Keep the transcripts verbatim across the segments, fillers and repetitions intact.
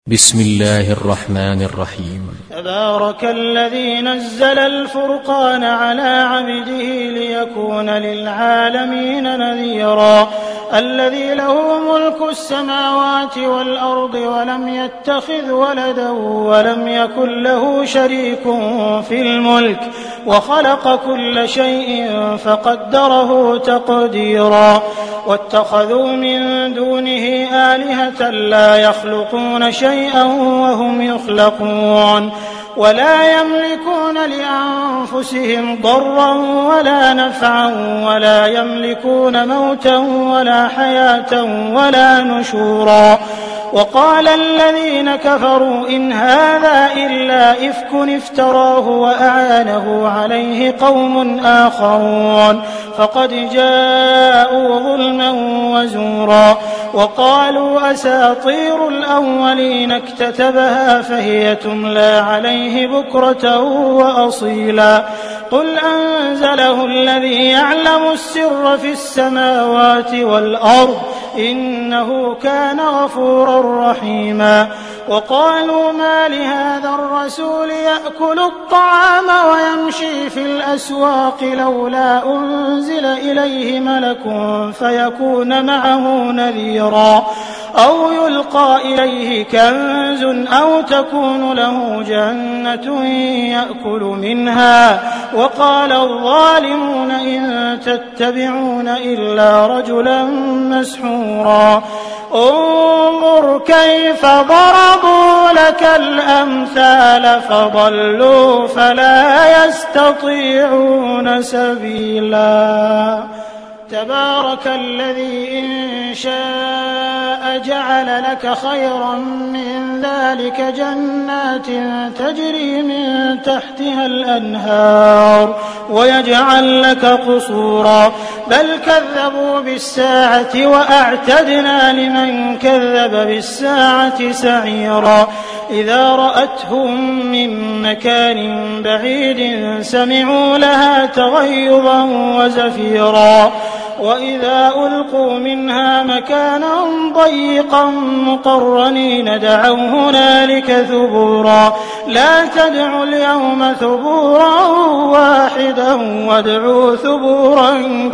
بسم الله الرحمن الرحيم. تبارك الذي نزل الفرقان على عبده ليكون للعالمين نذيرا الذي له ملك السماوات والأرض ولم يتخذ ولدا ولم يكن له شريك في الملك وخلق كل شيء فقدره تقديرا واتخذوا من دونه آلهة لا يخلقون شيئا وهم يخلقون ولا يملكون لأنفسهم ضرا ولا نفعا ولا يملكون موتا ولا حياة ولا نشورا وقال الذين كفروا إن هذا إلا إفك افتراه وأعانه عليه قوم آخرون فقد جاءوا ظلما وزورا وقالوا أساطير الأولين اكتتبها فهي تملى عليه بكرة وأصيلا قل أنزله الذي يعلم السر في السماوات والأرض إنه كان غفورا رحيما وقالوا ما لهذا الرسول يأكل الطعام ويمشي في الأسواق لولا أنزل إليه ملك فيكون معه نذيرا أو يلقى إليه كنز أو تكون له جنة يأكل منها وقال الظالمون إن تتبعون إلا رجلا مسحورا انظر كيف ضربوا لك الأمثال فضلوا فلا يستطيعون سبيلا تبارك الذي إن شاء جعل لك خيرا من ذلك جنات تجري من تحتها الأنهار ويجعل لك قصورا بل كذبوا بالساعة وأعتدنا لمن كذب بالساعة سعيرا إذا رأتهم من مكان بعيد سمعوا لها تغيظا وزفيرا وإذا ألقوا منها مكانا ضيقا مقرنين دعوا هنالك ثبورا لا تدعوا اليوم ثبورا واحدا وادعوا ثبورا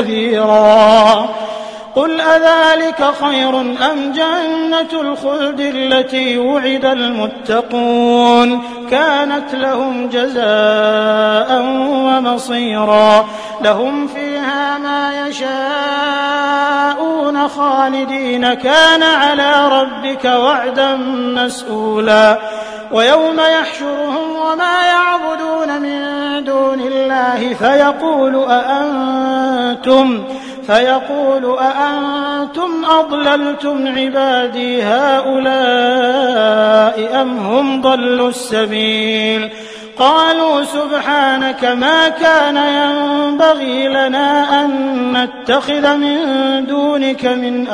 كثيرا قل أذلك خير أم جنة الخلد التي وعد المتقون كانت لهم جزاء ومصيرا لهم فيها ما يشاءون خالدين كان على ربك وعدا مسئولا ويوم يحشرهم وما يعبدون من دون الله فيقول أأنتم فيقول أأنتم أضللتم عبادي هؤلاء أم هم ضلوا السبيل قالوا سبحانك ما كان ينبغي لنا أن نتخذ من دونك من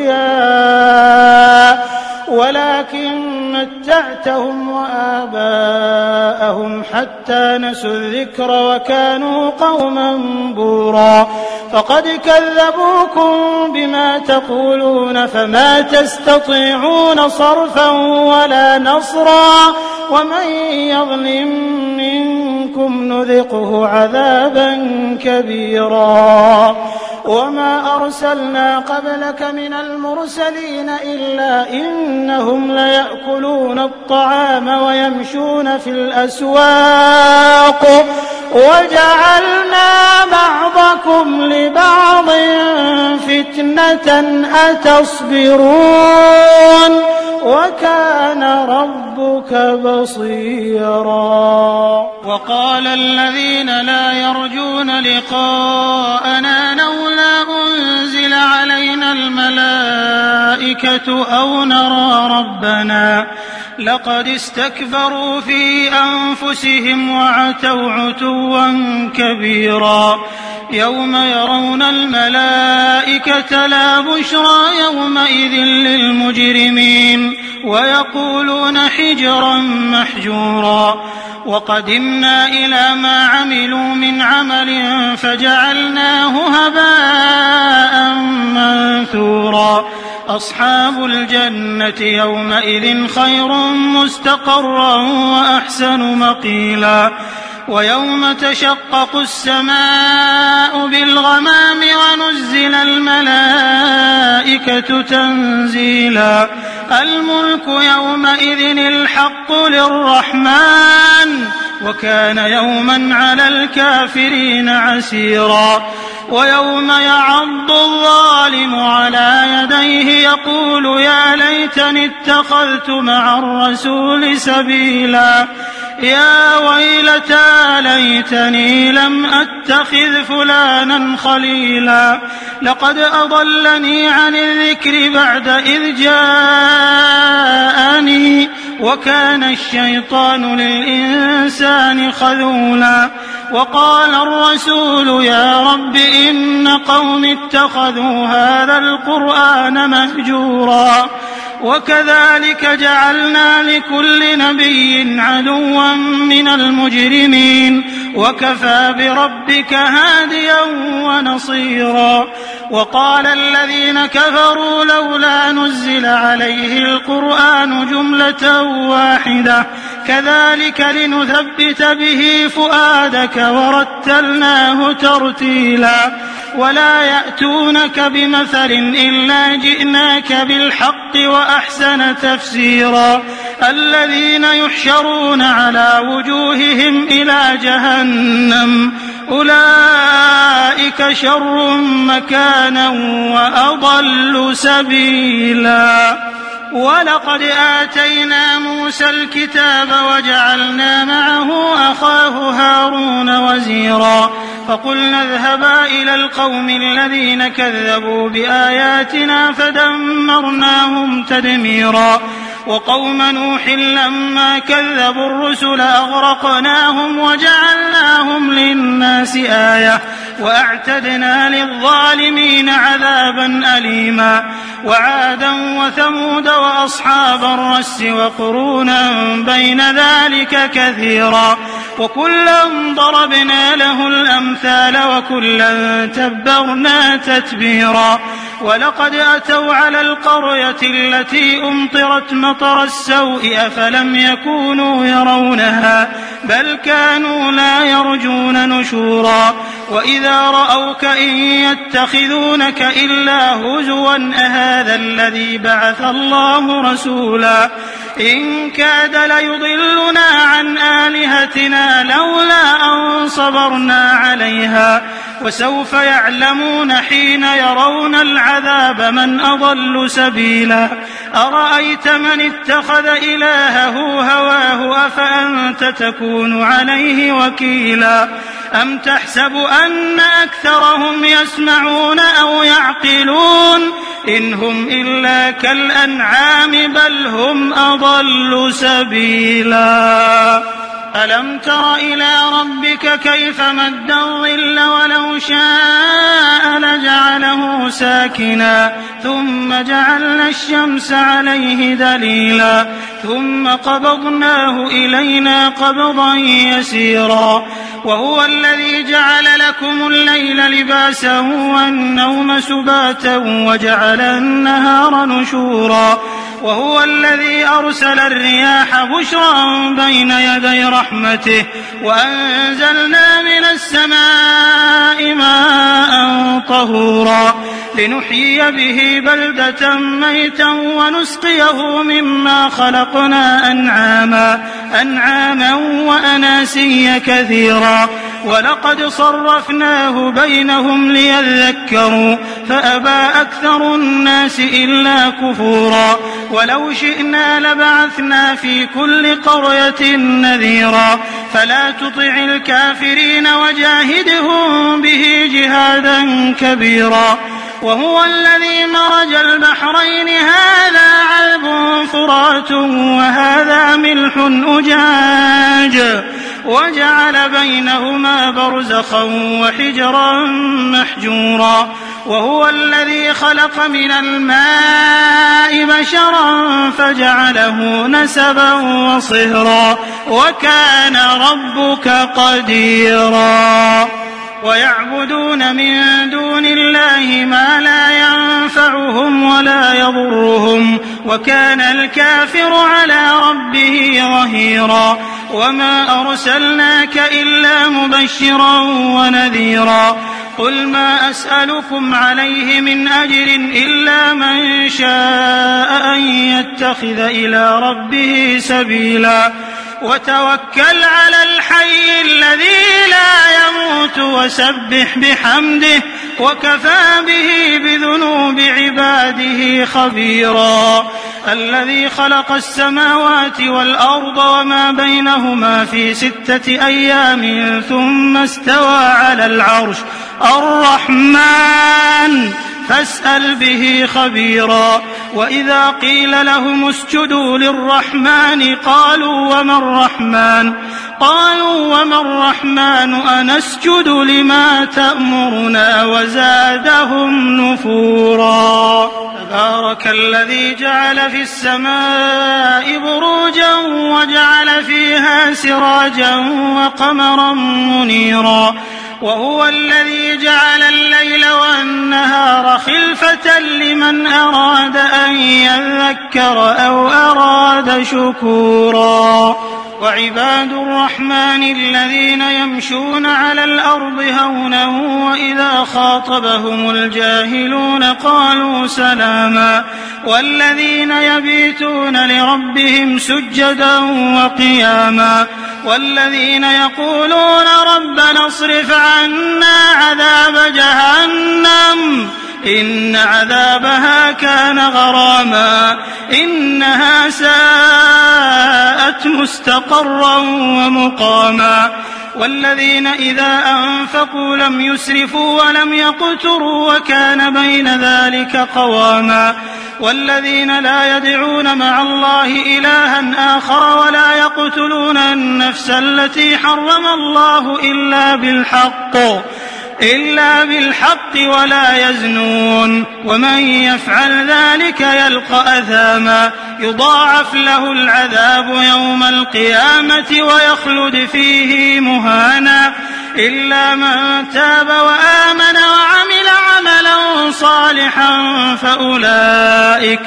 أولياء ولكن متعتهم وآباءهم حتى نسوا الذكر وكانوا قوما بورا فقد كذبوكم بما تقولون فما تستطيعون صرفا ولا نصرا ومن يظلم منكم نذقه عذابا كبيرا وما أرسلنا قبلك من المرسلين إلا إنهم ليأكلون الطعام ويمشون في الأسواق وجعلنا بعضكم لبعض فتنة أتصبرون وكان ربك بصيرا وقال الذين لا يرجون لقاءنا لولا أنزل علينا الملائكة أو نرى ربنا لقد استكبروا في أنفسهم وعتوا عتوا كبيرا يوم يرون الملائكة لا بشرى يومئذ للمجرمين ويقولون حجرا محجورا وقدمنا إلى ما عملوا من عمل فجعلناه هباء منثورا أصحاب الجنة يومئذ خير مستقرا وأحسن مقيلا ويوم تشقق السماء بالغمام ونزل الملائكة تنزيلا الملك يومئذ الحق للرحمن وكان يوما على الكافرين عسيرا ويوم يعض الظالم على يديه يقول يا ليتني اتخذت مع الرسول سبيلا يا ويلتى ليتني لم أتخذ فلانا خليلا لقد أضلني عن الذكر بعد إذ جاءني وكان الشيطان للإنسان خذولا وقال الرسول يا رب إن قوم اتخذوا هذا القرآن مهجورا وكذلك جعلنا لكل نبي عدوا من المجرمين وكفى بربك هاديا ونصيرا وقال الذين كفروا لولا نزل عليه القرآن جملة واحدة كذلك لنثبت به فؤادك ورتلناه ترتيلا ولا يأتونك بمثل إلا جئناك بالحق وأحسن تفسيرا الذين يحشرون على وجوههم إلى جهنم أولئك شر مكانا وأضل سبيلا ولقد آتينا موسى الكتاب وجعلنا معه أخاه هارون وزيرا فقلنا اذهبا إلى القوم الذين كذبوا بآياتنا فدمرناهم تدميرا وقوم نوح لما كذبوا الرسل أغرقناهم وجعلناهم للناس آية وأعتدنا للظالمين عذابا أليما وعادا وثمود وأصحاب الرس وقرونا بين ذلك كثيرا وكلا ضربنا له الأمثال وكلا تبرنا تتبيرا ولقد أتوا على القرية التي أمطرت مطر السوء أفلم يكونوا يرونها بل كانوا لا يرجون نشورا وإذا رأوك إن يتخذونك إلا هزوا أهذا الذي بعث الله رسولا إن كاد ليضلنا عن آلهتنا لولا أن صبرنا عليها وسوف يعلمون حين يرون العذاب من أضل سبيلا أرأيت من اتخذ إلهه هواه أفأنت تكون عليه وكيلا أم تحسب أن أكثرهم يسمعون أو يعقلون إن هم إلا كالأنعام بل هم أضل سبيلا ألم تر إلى ربك كيف مد الظل ولو شاء لجعله ساكنا ثم جعلنا الشمس عليه دليلا ثم قبضناه إلينا قبضا يسيرا وهو الذي جعل لكم الليل لباسا والنوم سباتا وجعل النهار نشورا وهو الذي أرسل الرياح بشرا بين يدي رحمته وأنزلنا من السماء ماء طهورا لنحيي به بلدة ميتا ونسقيه مما خلقنا أنعاما أنعاما وأناسيا كثيرا ولقد صرفناه بينهم ليذكروا فأبى أكثر الناس إلا كفورا ولو شئنا لبعثنا في كل قرية نذيرا فلا تطع الكافرين وجاهدهم به جهادا كبيرا وهو الذي مرج البحرين هذا عذب فرات وهذا ملح أجاج وجعل بينهما برزخا وحجرا محجورا وهو الذي خلق من الماء بشرا فجعله نسبا وصهرا وكان ربك قديرا ويعبدون من دون الله ما لا ينفعهم ولا يضرهم وكان الكافر على ربه ظهيرا وما أرسلناك إلا مبشرا ونذيرا قل ما أسألكم عليه من أجر إلا من شاء أن يتخذ إلى ربه سبيلا وتوكل على الحي الذي لا يموت وسبح بحمده وكفى به بذنوب عباده خبيرا الذي خلق السماوات والأرض وما بينهما في ستة أيام ثم استوى على العرش الرحمن فاسأل به خبيرا وإذا قيل لهم اسجدوا للرحمن قالوا وما الرحمن قالوا وما الرحمن أنسجد لما تأمرنا وزادهم نفورا تبارك الذي جعل في السماء بروجا وجعل فيها سراجا وقمرا منيرا وهو الذي جعل الليل والنهار خلفة لمن أراد أن يذكر أو أراد شكورا وعباد الرحمن الذين يمشون على الأرض هونا وإذا خاطبهم الجاهلون قالوا سلاما والذين يبيتون لربهم سجدا وقياما والذين يقولون ربنا اصرف عنا عذاب جهنم إن عذابها كان غراما إنها ساءت مستقرا ومقاما والذين إذا أنفقوا لم يسرفوا ولم يقتروا وكان بين ذلك قواما والذين لا يدعون مع الله إلها آخر ولا يقتلون النفس التي حرم الله إلا بالحق إلا بالحق ولا يزنون ومن يفعل ذلك يلقى أثاما يضاعف له العذاب يوم القيامة ويخلد فيه مهانا إلا من تاب وآمن وعمل عملا صالحا فأولئك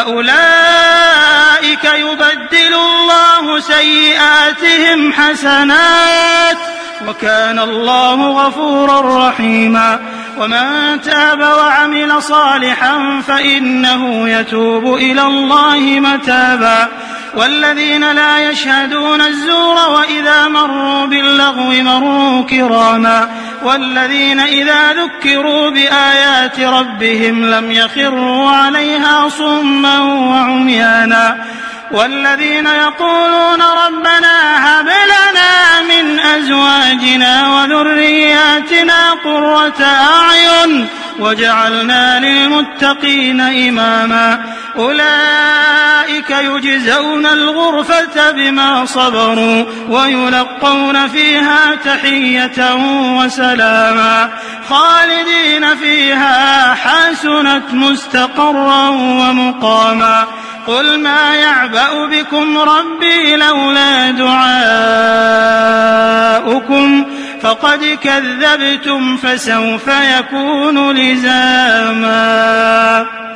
فأولئك يبدل الله سيئاتهم حسنات وكان الله غفورا رحيما ومن تاب وعمل صالحا فإنه يتوب إلى الله متابا والذين لا يشهدون الزور وإذا مروا باللغو مروا كراما والذين إذا ذكروا بآيات ربهم لم يخروا عليها صما وعميانا والذين يقولون ربنا هب لنا من أزواجنا وذرياتنا قرة أعين وجعلنا للمتقين إماما أولئك يجزون الغرفة بما صبروا ويلقون فيها تحية وسلاما خالدين فيها حسنت مستقرا ومقاما قل ما يعبأ بكم ربي لولا دعاؤكم فقد كذبتم فسوف يكون لزاما.